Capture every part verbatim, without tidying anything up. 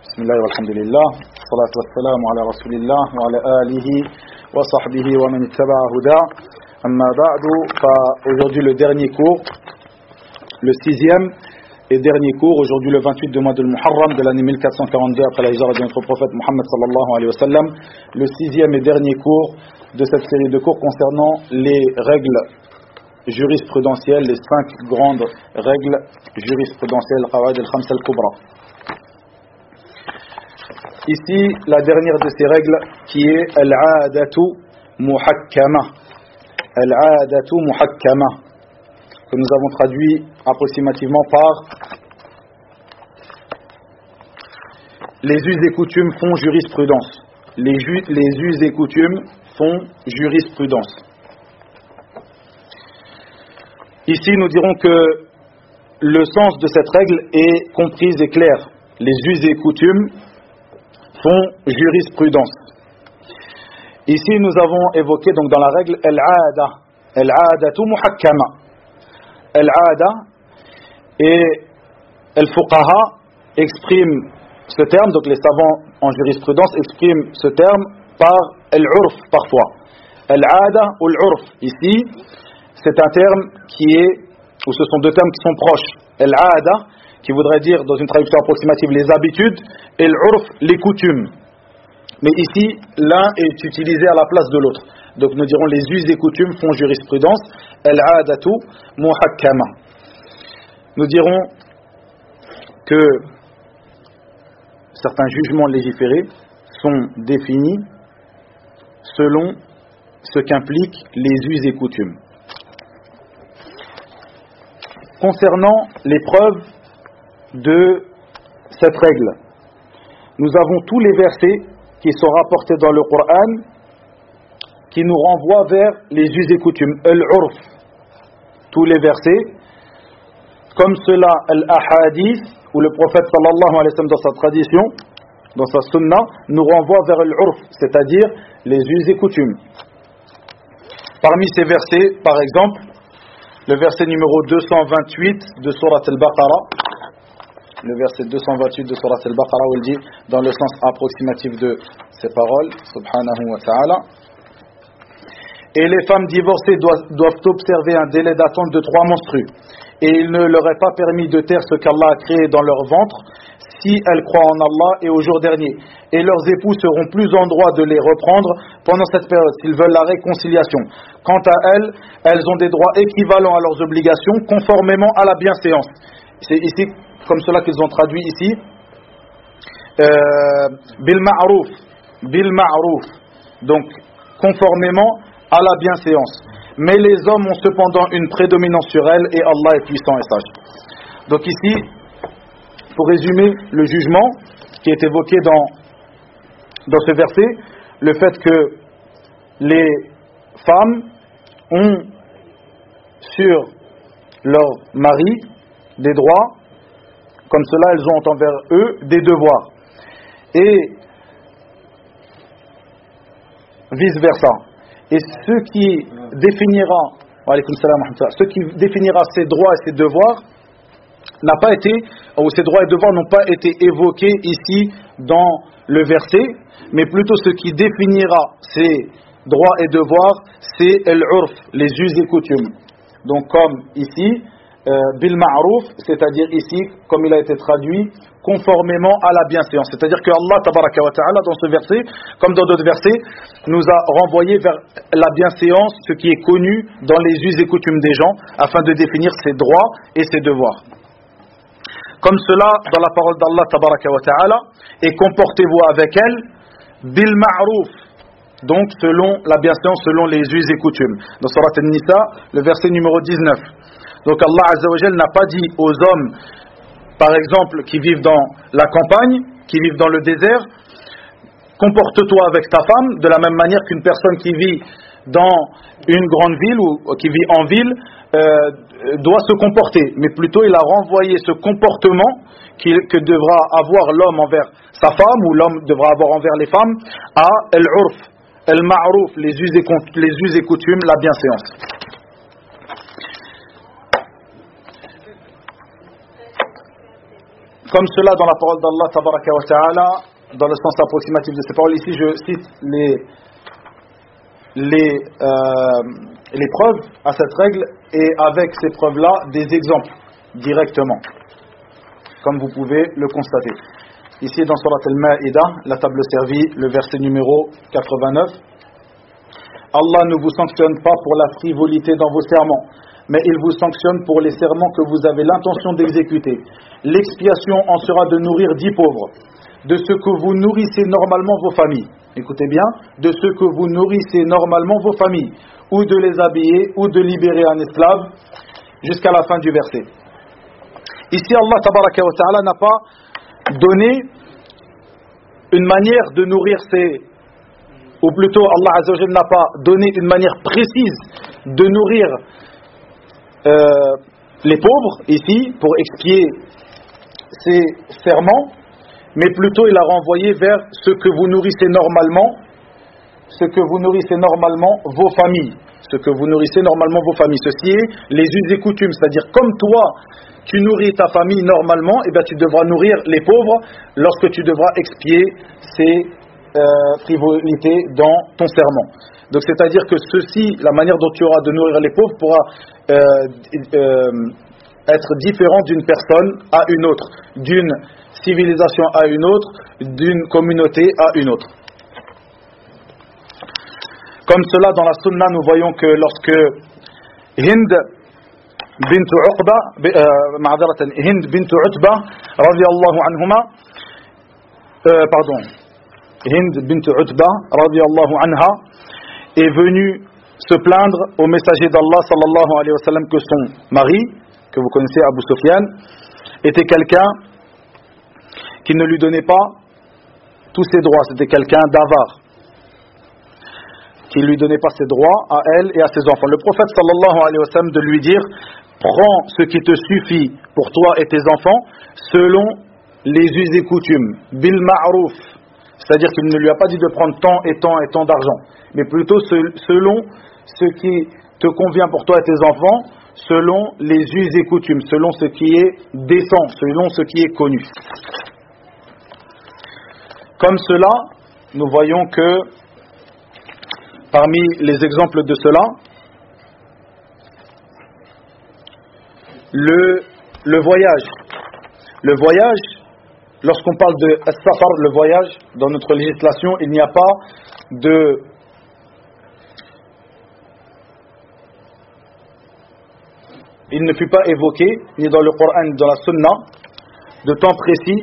بسم الله والحمد لله والصلاة والسلام على رسول الله وعلى آله وصحبه ومن اتبع هداه أما بعد. Aujourd'hui le dernier cours, le sixième et dernier cours, aujourd'hui le vingt-huit du mois de Muharram de l'année mille quatre cent quarante-deux après la hijra de notre prophète Muhammad sallallahu alayhi wa sallam, le sixième et dernier cours de cette série de cours concernant les règles jurisprudentielles, les cinq grandes règles jurisprudentielles, Qawaid al-Khamsa al-Kubra. Ici, la dernière de ces règles qui est Al-'Adatu Muhakkama. Al-'Adatu Muhakkama, que nous avons traduit approximativement par les us et coutumes font jurisprudence. Les, ju- les us et coutumes font jurisprudence. Ici, nous dirons que le sens de cette règle est comprise et clair. Les us et coutumes font jurisprudence. Ici, nous avons évoqué donc dans la règle Al-'Ada, Al-'Adatu Muhakkama. Al-'Ada et Al-Fuqaha expriment ce terme, donc les savants en jurisprudence expriment ce terme par Al-'Urf parfois. Al-'Ada ou Al-'Urf, ici, c'est un terme qui est, ou ce sont deux termes qui sont proches. Al-'Ada, qui voudrait dire, dans une traduction approximative, les habitudes, et l'urf, les coutumes. Mais ici, l'un est utilisé à la place de l'autre. Donc nous dirons les us et coutumes font jurisprudence, al-'adatu muhakkama. Nous dirons que certains jugements légiférés sont définis selon ce qu'impliquent les us et coutumes. Concernant les preuves de cette règle, nous avons tous les versets qui sont rapportés dans le Coran qui nous renvoient vers les us et coutumes, al-'urf, tous les versets, comme cela al-ahadith, où le prophète sallallahu alayhi wa sallam dans sa tradition, dans sa sunna, nous renvoie vers al-'urf, c'est-à-dire les us et coutumes. Parmi ces versets, par exemple, le verset numéro deux cent vingt-huit de Surat al-Baqarah, le verset deux cent vingt-huit de Surat al-Baqarah, où il dit, dans le sens approximatif de ces paroles, subhanahu wa ta'ala, et les femmes divorcées doivent, doivent observer un délai d'attente de trois menstrues, et il ne leur est pas permis de taire ce qu'Allah a créé dans leur ventre, si elles croient en Allah et au jour dernier, et leurs époux seront plus en droit de les reprendre pendant cette période, s'ils veulent la réconciliation. Quant à elles, elles ont des droits équivalents à leurs obligations, conformément à la bienséance. C'est ici comme cela qu'ils ont traduit ici, euh, bil ma'ruf, bil ma'ruf, donc conformément à la bienséance. Mais les hommes ont cependant une prédominance sur elles et Allah est puissant et sage. Donc ici, pour résumer le jugement qui est évoqué dans, dans ce verset, le fait que les femmes ont sur leur mari des droits, comme cela elles ont envers eux des devoirs, et vice versa. Et ce qui définira ce qui définira ces droits et ces devoirs n'a pas été, ou ces droits et devoirs n'ont pas été évoqués ici dans le verset, mais plutôt ce qui définira ces droits et devoirs, c'est al-'urf, les us et coutumes. Donc comme ici, Euh, bil ma'ruf, c'est-à-dire ici, comme il a été traduit, conformément à la bienséance. C'est-à-dire que Allah tabaraka wa ta'ala, dans ce verset, comme dans d'autres versets, nous a renvoyé vers la bienséance, ce qui est connu dans les us et coutumes des gens, afin de définir ses droits et ses devoirs. Comme cela, dans la parole d'Allah tabaraka wa ta'ala, et comportez-vous avec elle, bil ma'ruf, donc selon la bienséance, selon les us et coutumes. Dans Surat An-Nisa, le verset numéro dix-neuf. Donc Allah Azza wa Jal n'a pas dit aux hommes, par exemple, qui vivent dans la campagne, qui vivent dans le désert, comporte-toi avec ta femme de la même manière qu'une personne qui vit dans une grande ville ou qui vit en ville euh, doit se comporter. Mais plutôt il a renvoyé ce comportement que devra avoir l'homme envers sa femme ou l'homme devra avoir envers les femmes à al-'urf, al-ma'ruf, les us et, les us et coutumes, la bienséance. Comme cela dans la parole d'Allah tabaraka wa ta'ala, dans le sens approximatif de ces paroles, ici je cite les, les, euh, les preuves à cette règle, et avec ces preuves-là, des exemples directement, comme vous pouvez le constater. Ici dans Surat Al-Ma'idah, la table servie, le verset numéro quatre-vingt-neuf. Allah ne vous sanctionne pas pour la frivolité dans vos serments, mais il vous sanctionne pour les serments que vous avez l'intention d'exécuter. L'expiation en sera de nourrir dix pauvres, de ce que vous nourrissez normalement vos familles. Écoutez bien, de ce que vous nourrissez normalement vos familles, ou de les habiller, ou de libérer un esclave, jusqu'à la fin du verset. Ici, Allah tabaraka wa ta'ala n'a pas donné une manière de nourrir ses... ou plutôt Allah azza wa jalla n'a pas donné une manière précise de nourrir euh, les pauvres, ici, pour expier ces serments, mais plutôt il a renvoyé vers ce que vous nourrissez normalement, ce que vous nourrissez normalement vos familles, ce que vous nourrissez normalement vos familles. Ceci est les us et coutumes, c'est-à-dire comme toi tu nourris ta famille normalement, et bien tu devras nourrir les pauvres lorsque tu devras expier ces euh, frivolités dans ton serment. Donc c'est-à-dire que ceci, la manière dont tu auras de nourrir les pauvres pourra euh, euh, être différent d'une personne à une autre, d'une civilisation à une autre, d'une communauté à une autre. Comme cela dans la sunna, nous voyons que lorsque Hind bint Uqba, معذرة Hind bint Utba radiyallahu anhuma, euh, pardon, Hind bint Utba radiyallahu anha est venue se plaindre au messager d'Allah sallallahu alayhi wa sallam que son mari, que vous connaissez, Abu Sufyan, était quelqu'un qui ne lui donnait pas tous ses droits, c'était quelqu'un d'avare, qui ne lui donnait pas ses droits à elle et à ses enfants. Le prophète sallallahu alayhi wa sallam de lui dire: prends ce qui te suffit pour toi et tes enfants selon les us et coutumes, bil ma'rouf, c'est-à-dire qu'il ne lui a pas dit de prendre tant et tant et tant d'argent, mais plutôt selon ce qui te convient pour toi et tes enfants, selon les us et coutumes, selon ce qui est décent, selon ce qui est connu. Comme cela, nous voyons que parmi les exemples de cela, le, le voyage. Le voyage, lorsqu'on parle de as-safar, le voyage, dans notre législation, il n'y a pas de il ne fut pas évoqué, ni dans le Coran, ni dans la Sunna, de temps précis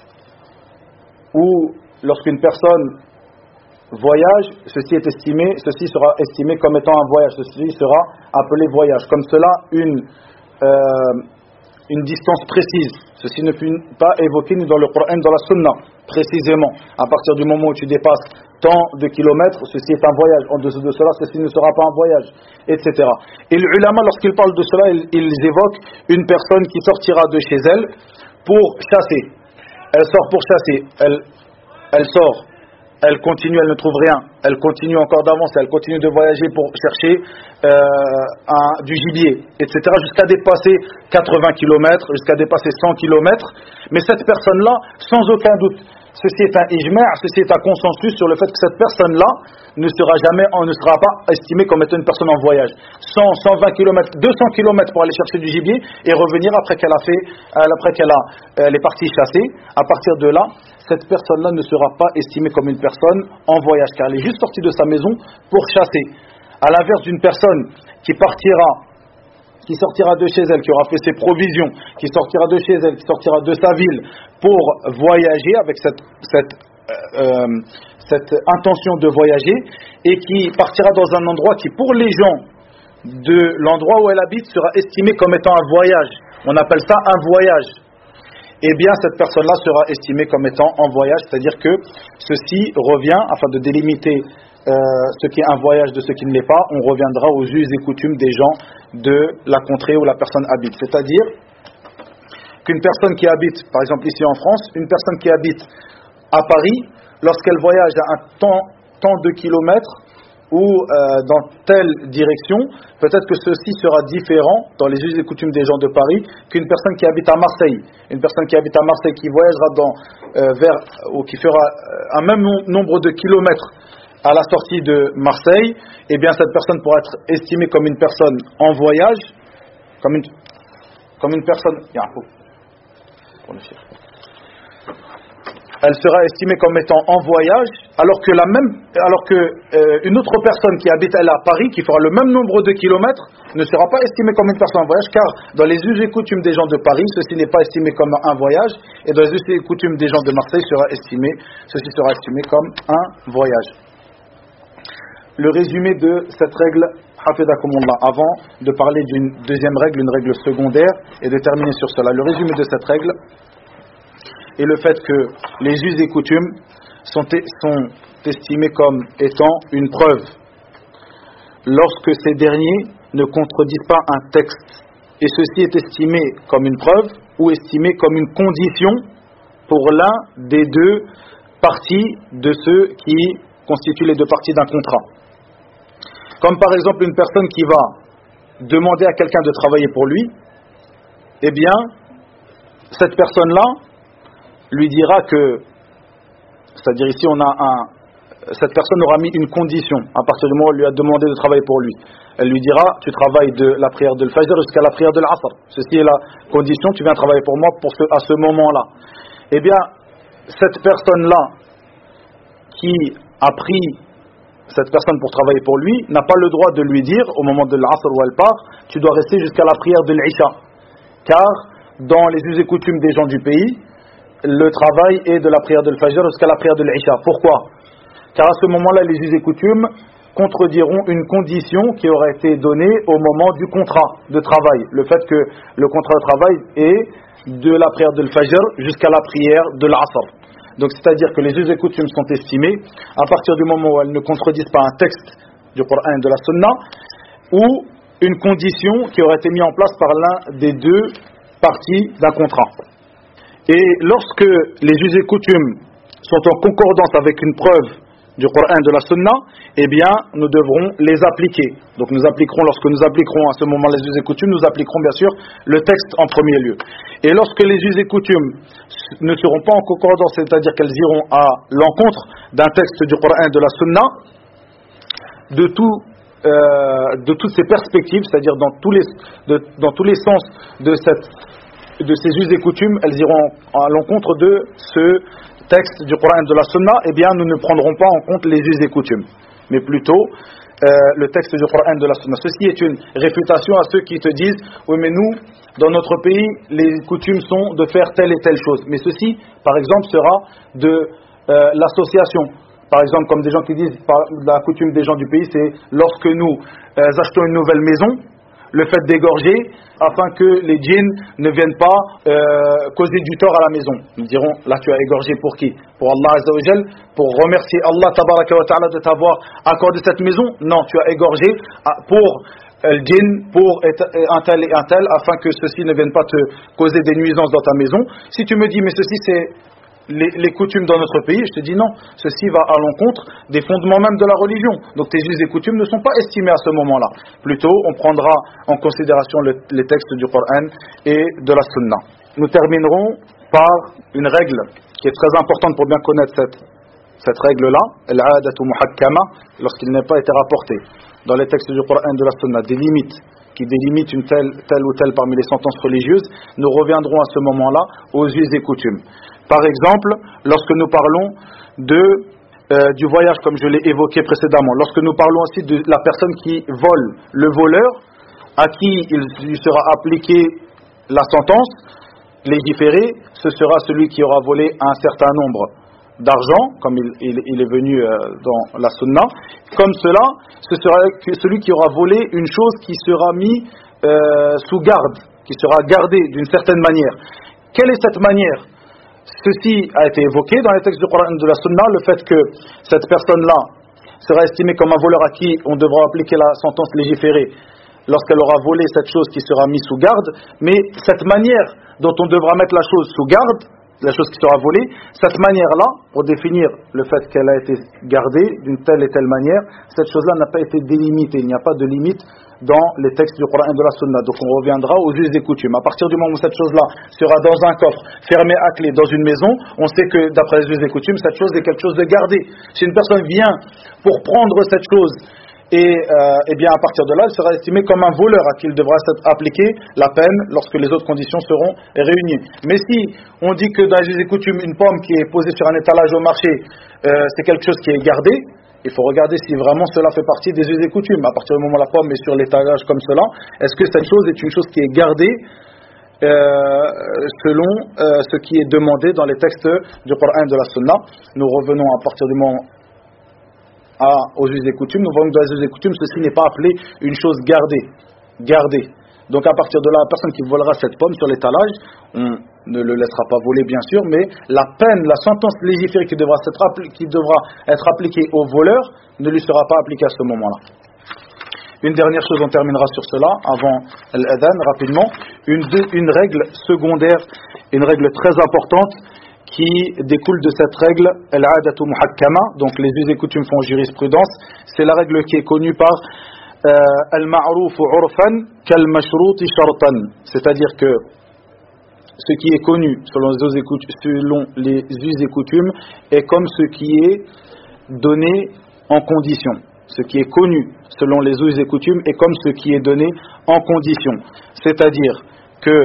où, lorsqu'une personne voyage, ceci est estimé, ceci sera estimé comme étant un voyage, ceci sera appelé voyage. Comme cela, une, euh, une distance précise. Ceci ne fut pas évoqué ni dans le Coran, ni dans la Sunna, précisément. À partir du moment où tu dépasses tant de kilomètres, ceci est un voyage. En dessous de cela, ceci ne sera pas un voyage, et cetera. Et les ulama, lorsqu'ils parlent de cela, ils, ils évoquent une personne qui sortira de chez elle pour chasser. Elle sort pour chasser. Elle, elle sort. Elle continue, elle ne trouve rien, elle continue encore d'avancer, elle continue de voyager pour chercher euh, un, du gibier, et cetera, jusqu'à dépasser quatre-vingts kilomètres, jusqu'à dépasser cent kilomètres. Mais cette personne-là, sans aucun doute, ceci est un ijma', ceci est un consensus sur le fait que cette personne-là ne sera jamais, ne sera pas estimée comme étant une personne en voyage. cent, cent vingt kilomètres, deux cents kilomètres pour aller chercher du gibier et revenir après qu'elle a fait, après qu'elle a, elle est partie chasser. À partir de là, cette personne-là ne sera pas estimée comme une personne en voyage, car elle est juste sortie de sa maison pour chasser. À l'inverse d'une personne qui partira, qui sortira de chez elle, qui aura fait ses provisions, qui sortira de chez elle, qui sortira de sa ville pour voyager avec cette, cette, euh, cette intention de voyager, et qui partira dans un endroit qui, pour les gens de l'endroit où elle habite, sera estimé comme étant un voyage. On appelle ça un voyage. Eh bien, cette personne-là sera estimée comme étant en voyage, c'est-à-dire que ceci revient, afin de délimiter euh, ce qui est un voyage de ce qui ne l'est pas, on reviendra aux us et coutumes des gens de la contrée où la personne habite. C'est-à-dire qu'une personne qui habite, par exemple ici en France, une personne qui habite à Paris, lorsqu'elle voyage à un temps, temps de kilomètres, ou euh, dans telle direction, peut-être que ceci sera différent dans les us et coutumes des gens de Paris qu'une personne qui habite à Marseille. Une personne qui habite à Marseille qui voyagera dans, euh, vers, ou qui fera un même nombre de kilomètres à la sortie de Marseille, eh bien cette personne pourra être estimée comme une personne en voyage, comme une, comme une personne... Elle sera estimée comme étant en voyage, alors que la même, alors que euh, une autre personne qui habite elle à Paris, qui fera le même nombre de kilomètres, ne sera pas estimée comme une personne en voyage, car dans les us et coutumes des gens de Paris, ceci n'est pas estimé comme un voyage, et dans les us et coutumes des gens de Marseille, sera estimé, ceci sera estimé comme un voyage. Le résumé de cette règle, Hafidakumullah, avant de parler d'une deuxième règle, une règle secondaire, et de terminer sur cela. Le résumé de cette règle est le fait que les us et coutumes sont, sont estimés comme étant une preuve lorsque ces derniers ne contredisent pas un texte. Et ceci est estimé comme une preuve ou estimé comme une condition pour l'un des deux parties de ceux qui constituent les deux parties d'un contrat. Comme par exemple une personne qui va demander à quelqu'un de travailler pour lui, eh bien, cette personne-là lui dira que, c'est-à-dire ici on a un, cette personne aura mis une condition à partir du moment où elle lui a demandé de travailler pour lui. Elle lui dira, tu travailles de la prière de l'Fajr jusqu'à la prière de l'Asr. Ceci est la condition, tu viens travailler pour moi pour ce, à ce moment-là. Eh bien, cette personne-là qui a pris cette personne pour travailler pour lui n'a pas le droit de lui dire au moment de l'Asr où elle part, tu dois rester jusqu'à la prière de l'Isha. Car dans les us et coutumes des gens du pays, le travail est de la prière de l'Fajr jusqu'à la prière de l'Isha. Pourquoi? Car à ce moment-là, les us et coutumes contrediront une condition qui aurait été donnée au moment du contrat de travail. Le fait que le contrat de travail est de la prière de l'Fajr jusqu'à la prière de l'Asr. Donc c'est-à-dire que les us et coutumes sont estimées à partir du moment où elles ne contredisent pas un texte du Coran et de la Sunna, ou une condition qui aurait été mise en place par l'un des deux parties d'un contrat. Et lorsque les us et coutumes sont en concordance avec une preuve du Coran et de la Sunna, eh bien nous devrons les appliquer. Donc nous appliquerons, lorsque nous appliquerons à ce moment les us et coutumes, nous appliquerons bien sûr le texte en premier lieu. Et lorsque les us et coutumes ne seront pas en concordance, c'est-à-dire qu'elles iront à l'encontre d'un texte du Coran et de la Sunna, de tout euh, de toutes ces perspectives, c'est-à-dire dans tous les de, dans tous les sens de cette de ces us et coutumes, elles iront à l'encontre de ce texte du Coran et de la Sunna, eh bien nous ne prendrons pas en compte les us et coutumes, mais plutôt euh, le texte du Coran et de la Sunna. Ceci est une réfutation à ceux qui te disent oui mais nous, dans notre pays, les coutumes sont de faire telle et telle chose. Mais ceci, par exemple, sera de euh, l'association. Par exemple, comme des gens qui disent, par, la coutume des gens du pays, c'est lorsque nous euh, achetons une nouvelle maison, le fait d'égorger, afin que les djinns ne viennent pas euh, causer du tort à la maison. Nous dirons, là tu as égorgé pour qui? Pour Allah Azza wa Jal, pour remercier Allah Tabaraka wa Ta'ala de t'avoir accordé cette maison? Non, tu as égorgé pour le djinn, pour un tel et un tel, afin que ceux-ci ne viennent pas te causer des nuisances dans ta maison. Si tu me dis, mais ceci c'est Les, les coutumes dans notre pays, je te dis non, ceci va à l'encontre des fondements même de la religion. Donc tes us et coutumes ne sont pas estimés à ce moment-là. Plutôt, on prendra en considération le, les textes du Coran et de la Sunna. Nous terminerons par une règle qui est très importante pour bien connaître cette, cette règle-là, al-'adatu muhakkama, lorsqu'il n'a pas été rapporté dans les textes du Coran et de la Sunna des limites qui délimitent une telle, telle ou telle parmi les sentences religieuses. Nous reviendrons à ce moment-là aux us et coutumes. Par exemple, lorsque nous parlons de, euh, du voyage, comme je l'ai évoqué précédemment, lorsque nous parlons aussi de la personne qui vole, le voleur, à qui il lui sera appliqué la sentence, légiférée, ce sera celui qui aura volé un certain nombre d'argent, comme il, il, il est venu euh, dans la Sunna. Comme cela, ce sera celui qui aura volé une chose qui sera mise euh, sous garde, qui sera gardée d'une certaine manière. Quelle est cette manière ? Ceci a été évoqué dans les textes du Coran et de la Sunna, le fait que cette personne-là sera estimée comme un voleur à qui on devra appliquer la sentence légiférée lorsqu'elle aura volé cette chose qui sera mise sous garde, mais cette manière dont on devra mettre la chose sous garde, la chose qui sera volée, cette manière-là, pour définir le fait qu'elle a été gardée d'une telle et telle manière, cette chose-là n'a pas été délimitée, il n'y a pas de limite dans les textes du Coran et de la Sunna. Donc on reviendra aux us et coutumes. À partir du moment où cette chose-là sera dans un coffre, fermé à clé dans une maison, on sait que d'après les us et coutumes, cette chose est quelque chose de gardé. Si une personne vient pour prendre cette chose, et, euh, et bien à partir de là, elle sera estimée comme un voleur à qui il devra appliquer la peine lorsque les autres conditions seront réunies. Mais si on dit que dans les us et coutumes, une pomme qui est posée sur un étalage au marché, euh, c'est quelque chose qui est gardé, il faut regarder si vraiment cela fait partie des us et coutumes. À partir du moment où la pomme est sur l'étalage comme cela, est-ce que cette chose est une chose qui est gardée euh, selon euh, ce qui est demandé dans les textes du Coran et de la Sunna. Nous revenons à partir du moment À, aux us et coutumes, nous voyons que dans les us et coutumes, ceci n'est pas appelé une chose gardée. Gardée. Donc à partir de là, la personne qui volera cette pomme sur l'étalage, on ne le laissera pas voler bien sûr, mais la peine, la sentence légiférée qui devra être, appli- qui devra être appliquée au voleur ne lui sera pas appliquée à ce moment-là. Une dernière chose, on terminera sur cela, avant l'adhan, rapidement, une, deux, une règle secondaire, une règle très importante, qui découle de cette règle, al-'adatu muhakkama, donc les us et coutumes font jurisprudence, c'est la règle qui est connue par euh, al-ma'ruf 'urfan kal-mashruut shartan, c'est-à-dire que ce qui est connu selon les us et coutumes, selon les us et coutumes est comme ce qui est donné en condition. Ce qui est connu selon les us et coutumes est comme ce qui est donné en condition. C'est-à-dire que,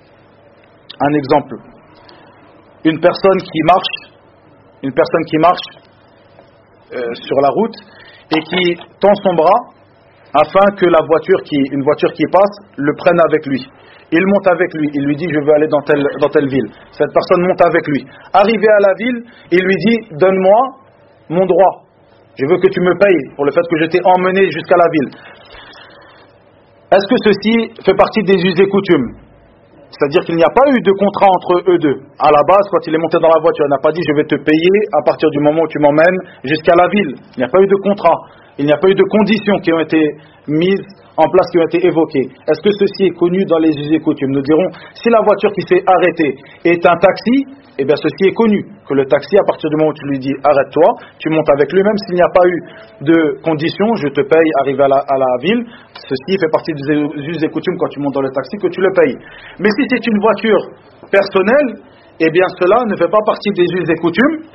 un exemple, une personne qui marche, une personne qui marche euh, sur la route et qui tend son bras afin que la voiture qui, une voiture qui passe le prenne avec lui. Il monte avec lui, il lui dit je veux aller dans telle, dans telle ville. Cette personne monte avec lui. Arrivé à la ville, il lui dit donne-moi mon droit. Je veux que tu me payes pour le fait que je t'ai emmené jusqu'à la ville. Est-ce que ceci fait partie des us et coutumes? C'est-à-dire qu'il n'y a pas eu de contrat entre eux deux. À la base, quand il est monté dans la voiture, il n'a pas dit je vais te payer à partir du moment où tu m'emmènes jusqu'à la ville. Il n'y a pas eu de contrat. Il n'y a pas eu de conditions qui ont été mises en place, qui ont été évoquées. Est-ce que ceci est connu dans les us et coutumes? Nous dirons, si la voiture qui s'est arrêtée est un taxi, eh bien ceci est connu. Que le taxi, à partir du moment où tu lui dis arrête-toi, tu montes avec lui, même s'il n'y a pas eu de conditions, je te paye, arrivé à la, à la ville, ceci fait partie des us et coutumes quand tu montes dans le taxi, que tu le payes. Mais si c'est une voiture personnelle, eh bien cela ne fait pas partie des us et coutumes.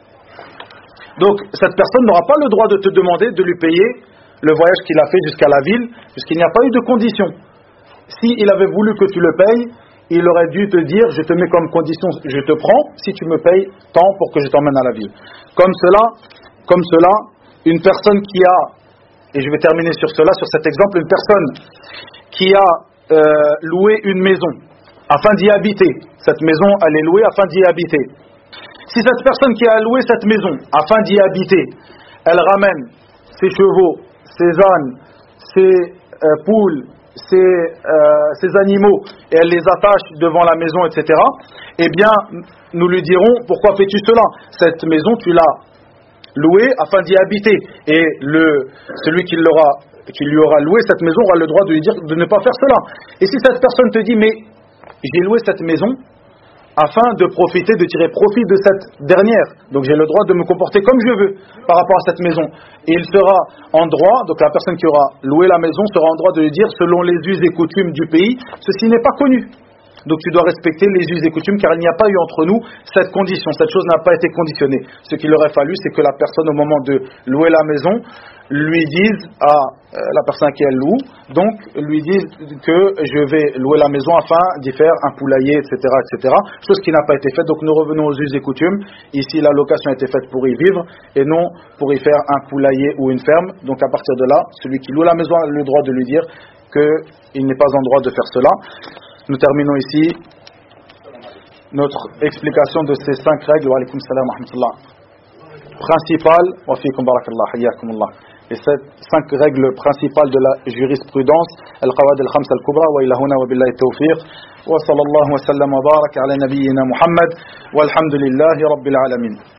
Donc cette personne n'aura pas le droit de te demander de lui payer le voyage qu'il a fait jusqu'à la ville, puisqu'il n'y a pas eu de condition. S'il avait voulu que tu le payes, il aurait dû te dire je te mets comme condition, je te prends si tu me payes tant pour que je t'emmène à la ville. Comme cela, comme cela, une personne qui a, et je vais terminer sur cela, sur cet exemple, une personne qui a euh, loué une maison afin d'y habiter. Cette maison, elle est louée afin d'y habiter. Si cette personne qui a loué cette maison afin d'y habiter, elle ramène ses chevaux, ses ânes, ses euh, poules, ses, euh, ses animaux, et elle les attache devant la maison, et cetera, eh bien, nous lui dirons, pourquoi fais-tu cela? Cette maison, tu l'as louée afin d'y habiter, et le, celui qui, l'aura, qui lui aura loué cette maison aura le droit de lui dire de ne pas faire cela. Et si cette personne te dit, mais j'ai loué cette maison afin de profiter, de tirer profit de cette dernière. Donc j'ai le droit de me comporter comme je veux par rapport à cette maison. Et il sera en droit, donc la personne qui aura loué la maison sera en droit de lui dire, selon les us et coutumes du pays, ceci n'est pas connu. Donc tu dois respecter les us et coutumes, car il n'y a pas eu entre nous cette condition, cette chose n'a pas été conditionnée. Ce qu'il aurait fallu, c'est que la personne, au moment de louer la maison, lui dise à euh, la personne à qui elle loue, donc lui dise que je vais louer la maison afin d'y faire un poulailler, et cetera, et cetera. Chose qui n'a pas été faite. Donc nous revenons aux us et coutumes. Ici, la location a été faite pour y vivre et non pour y faire un poulailler ou une ferme. Donc à partir de là, celui qui loue la maison a le droit de lui dire qu'il n'est pas en droit de faire cela. Nous terminons ici notre explication de ces cinq règles. Wa alaykum salam wa rahmatullah. Principales, wa fiikum barakallah, hayyakumullah. Les cinq règles principales de la jurisprudence, al-qawad al-khams al-kubra, wa ila huna wa billahi tawfiq, wa sallallahu wa sallam wa baraka ala nabiyyina Muhammad, walhamdulillahi rabbil alamin.